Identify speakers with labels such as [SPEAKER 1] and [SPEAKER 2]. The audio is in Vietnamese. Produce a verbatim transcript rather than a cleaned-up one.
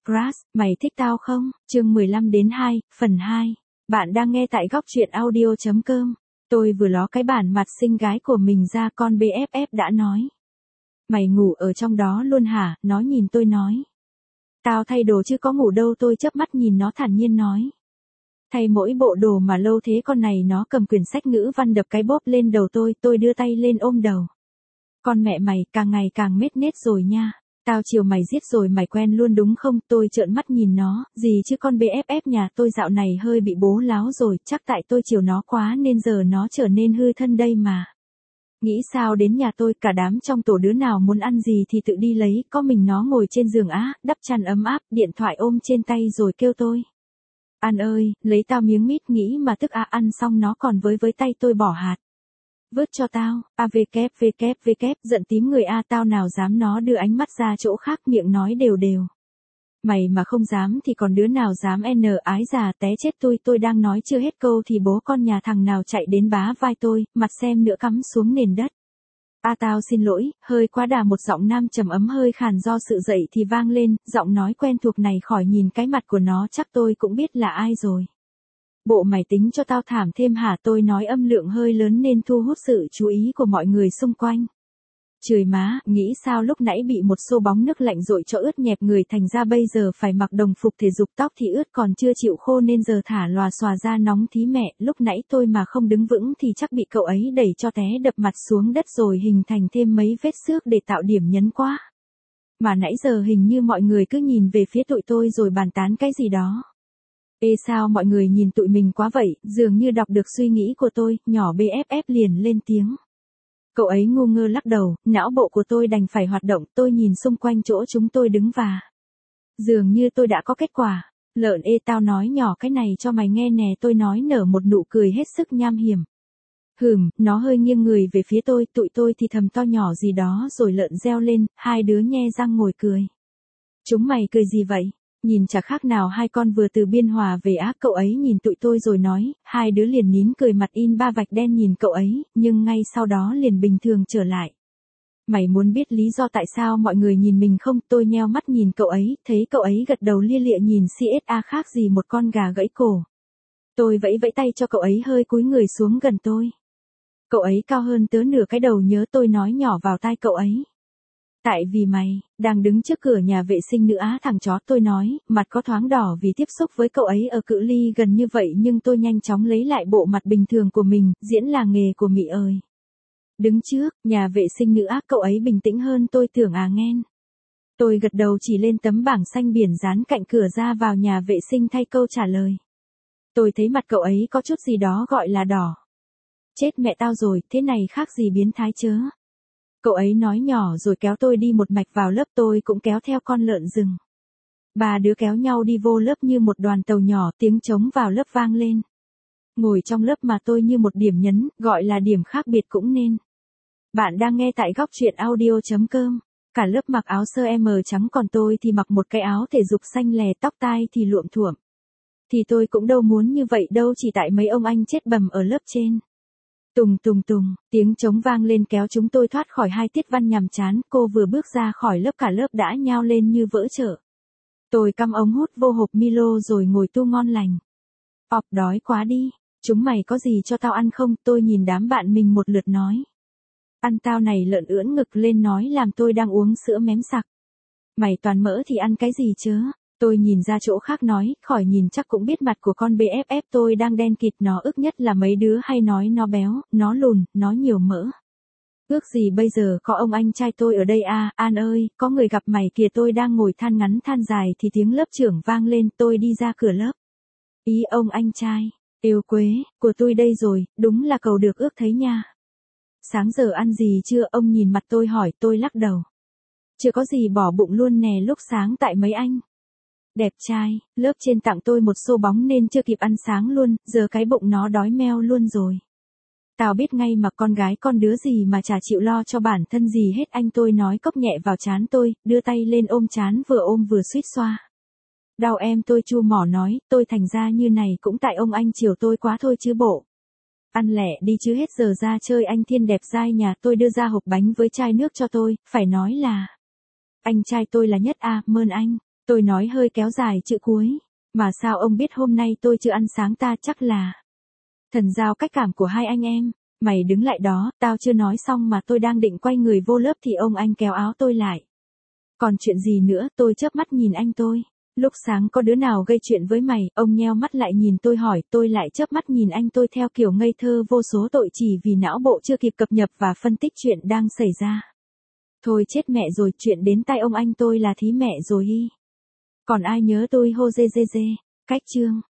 [SPEAKER 1] Crush, mày thích tao không? Chương mười lăm đến hai, phần hai. Bạn đang nghe tại góc truyện audio chấm com. Tôi vừa ló cái bản mặt xinh gái của mình ra, con bê ép ép đã nói. Mày ngủ ở trong đó luôn hả? Nó nhìn tôi nói. Tao thay đồ chứ có ngủ đâu, tôi chớp mắt nhìn nó thản nhiên nói. Thay mỗi bộ đồ mà lâu thế con này. Nó cầm quyển sách ngữ văn đập cái bóp lên đầu tôi, tôi đưa tay lên ôm đầu. Con mẹ mày càng ngày càng mết nết rồi nha. Tao chiều mày giết rồi mày quen luôn đúng không? Tôi trợn mắt nhìn nó, gì chứ con bê ép ép nhà tôi dạo này hơi bị bố láo rồi, chắc tại tôi chiều nó quá nên giờ nó trở nên hư thân đây mà. Nghĩ sao đến nhà tôi, cả đám trong tổ đứa nào muốn ăn gì thì tự đi lấy, có mình nó ngồi trên giường á, đắp chăn ấm áp, điện thoại ôm trên tay rồi kêu tôi. Ăn ơi, lấy tao miếng mít, nghĩ mà tức à, ăn xong nó còn với với tay tôi bỏ hạt. Vớt cho tao, a vê kép vê kép vê kép, giận tím người a, tao nào dám. Nó đưa ánh mắt ra chỗ khác, miệng nói đều đều. Mày mà không dám thì còn đứa nào dám? N ái già té chết tôi, tôi đang nói chưa hết câu thì bố con nhà thằng nào chạy đến bá vai tôi, mặt xem nữa cắm xuống nền đất. A tao xin lỗi, hơi quá đà. Một giọng nam trầm ấm hơi khàn do sự dậy thì vang lên, giọng nói quen thuộc này khỏi nhìn cái mặt của nó chắc tôi cũng biết là ai rồi. Bộ mày tính cho tao thảm thêm hả? Tôi nói âm lượng hơi lớn nên thu hút sự chú ý của mọi người xung quanh. Trời má, nghĩ sao lúc nãy bị một xô bóng nước lạnh dội cho ướt nhẹp người, thành ra bây giờ phải mặc đồng phục thể dục, tóc thì ướt còn chưa chịu khô nên giờ thả lòa xòa ra nóng thí mẹ. Lúc nãy tôi mà không đứng vững thì chắc bị cậu ấy đẩy cho té đập mặt xuống đất rồi hình thành thêm mấy vết xước để tạo điểm nhấn quá. Mà nãy giờ hình như mọi người cứ nhìn về phía tụi tôi rồi bàn tán cái gì đó. Ê sao mọi người nhìn tụi mình quá vậy? Dường như đọc được suy nghĩ của tôi, nhỏ bê ép ép liền lên tiếng. Cậu ấy ngu ngơ lắc đầu, não bộ của tôi đành phải hoạt động, tôi nhìn xung quanh chỗ chúng tôi đứng và dường như tôi đã có kết quả. Lợn ê, tao nói nhỏ cái này cho mày nghe nè, tôi nói nở một nụ cười hết sức nham hiểm. Hừm, nó hơi nghiêng người về phía tôi, tụi tôi thì thầm to nhỏ gì đó rồi lợn reo lên, hai đứa nhe răng ngồi cười. Chúng mày cười gì vậy? Nhìn chả khác nào hai con vừa từ Biên Hòa về á. Cậu ấy nhìn tụi tôi rồi nói, hai đứa liền nín cười, mặt in ba vạch đen nhìn cậu ấy, nhưng ngay sau đó liền bình thường trở lại. Mày muốn biết lý do tại sao mọi người nhìn mình không? Tôi nheo mắt nhìn cậu ấy, thấy cậu ấy gật đầu lia lịa nhìn xê ét a khác gì một con gà gãy cổ. Tôi vẫy vẫy tay cho cậu ấy hơi cúi người xuống gần tôi. Cậu ấy cao hơn tớ nửa cái đầu, nhớ tôi nói nhỏ vào tai cậu ấy. Tại vì mày, đang đứng trước cửa nhà vệ sinh nữa á thằng chó, tôi nói, mặt có thoáng đỏ vì tiếp xúc với cậu ấy ở cự ly gần như vậy, nhưng tôi nhanh chóng lấy lại bộ mặt bình thường của mình, diễn là nghề của mị ơi. Đứng trước, nhà vệ sinh nữ á, cậu ấy bình tĩnh hơn tôi tưởng à nghen. Tôi gật đầu chỉ lên tấm bảng xanh biển dán cạnh cửa ra vào nhà vệ sinh thay câu trả lời. Tôi thấy mặt cậu ấy có chút gì đó gọi là đỏ. Chết mẹ tao rồi, thế này khác gì biến thái chớ. Cậu ấy nói nhỏ rồi kéo tôi đi một mạch vào lớp, tôi cũng kéo theo con lợn rừng. Ba đứa kéo nhau đi vô lớp như một đoàn tàu nhỏ, tiếng trống vào lớp vang lên. Ngồi trong lớp mà tôi như một điểm nhấn, gọi là điểm khác biệt cũng nên. Bạn đang nghe tại góc truyện audio chấm com. Cả lớp mặc áo sơ em trắng, còn tôi thì mặc một cái áo thể dục xanh lè, tóc tai thì luộm thuộm. Thì tôi cũng đâu muốn như vậy đâu, chỉ tại mấy ông anh chết bầm ở lớp trên. Tùng tùng tùng, tiếng trống vang lên kéo chúng tôi thoát khỏi hai tiết văn nhàm chán. Cô vừa bước ra khỏi lớp cả lớp đã nhao lên như vỡ chợ. Tôi cắm ống hút vô hộp Milo rồi ngồi tu ngon lành. Ọc, đói quá đi, chúng mày có gì cho tao ăn không? Tôi nhìn đám bạn mình một lượt nói. Ăn tao này, lợn ưỡn ngực lên nói làm tôi đang uống sữa mém sặc. Mày toàn mỡ thì ăn cái gì chớ? Tôi nhìn ra chỗ khác nói, khỏi nhìn chắc cũng biết mặt của con bê ép ép tôi đang đen kịt, nó ức nhất là mấy đứa hay nói nó béo, nó lùn, nó nhiều mỡ. Ước gì bây giờ có ông anh trai tôi ở đây à, An ơi, có người gặp mày kìa. Tôi đang ngồi than ngắn than dài thì tiếng lớp trưởng vang lên, tôi đi ra cửa lớp. Ý ông anh trai, yêu quế, của tôi đây rồi, đúng là cầu được ước thấy nha. Sáng giờ ăn gì chưa? Ông nhìn mặt tôi hỏi, tôi lắc đầu. Chưa có gì, bỏ bụng luôn nè, lúc sáng tại mấy anh đẹp trai lớp trên tặng tôi một xô bóng nên chưa kịp ăn sáng luôn, giờ cái bụng nó đói meo luôn rồi. Tao biết ngay mà, con gái con đứa gì mà chả chịu lo cho bản thân gì hết. Anh tôi nói cốc nhẹ vào trán tôi, đưa tay lên ôm trán, vừa ôm vừa suýt xoa. Đau em, tôi chu mỏ nói, tôi thành ra như này cũng tại ông anh chiều tôi quá thôi chứ bộ. Ăn lẹ đi chứ hết giờ ra chơi. Anh Thiên đẹp dai nhà tôi đưa ra hộp bánh với chai nước cho tôi, phải nói là anh trai tôi là nhất a, mơn anh. Tôi nói hơi kéo dài chữ cuối. Mà sao ông biết hôm nay tôi chưa ăn sáng ta chắc là. Thần giao cách cảm của hai anh em. Mày đứng lại đó, tao chưa nói xong mà tôi đang định quay người vô lớp thì ông anh kéo áo tôi lại. Còn chuyện gì nữa, tôi chớp mắt nhìn anh tôi. Lúc sáng có đứa nào gây chuyện với mày, ông nheo mắt lại nhìn tôi hỏi, tôi lại chớp mắt nhìn anh tôi theo kiểu ngây thơ vô số tội chỉ vì não bộ chưa kịp cập nhật và phân tích chuyện đang xảy ra. Thôi chết mẹ rồi, chuyện đến tay ông anh tôi là thí mẹ rồi y. Còn ai nhớ tôi hô dê dê dê, cách chương.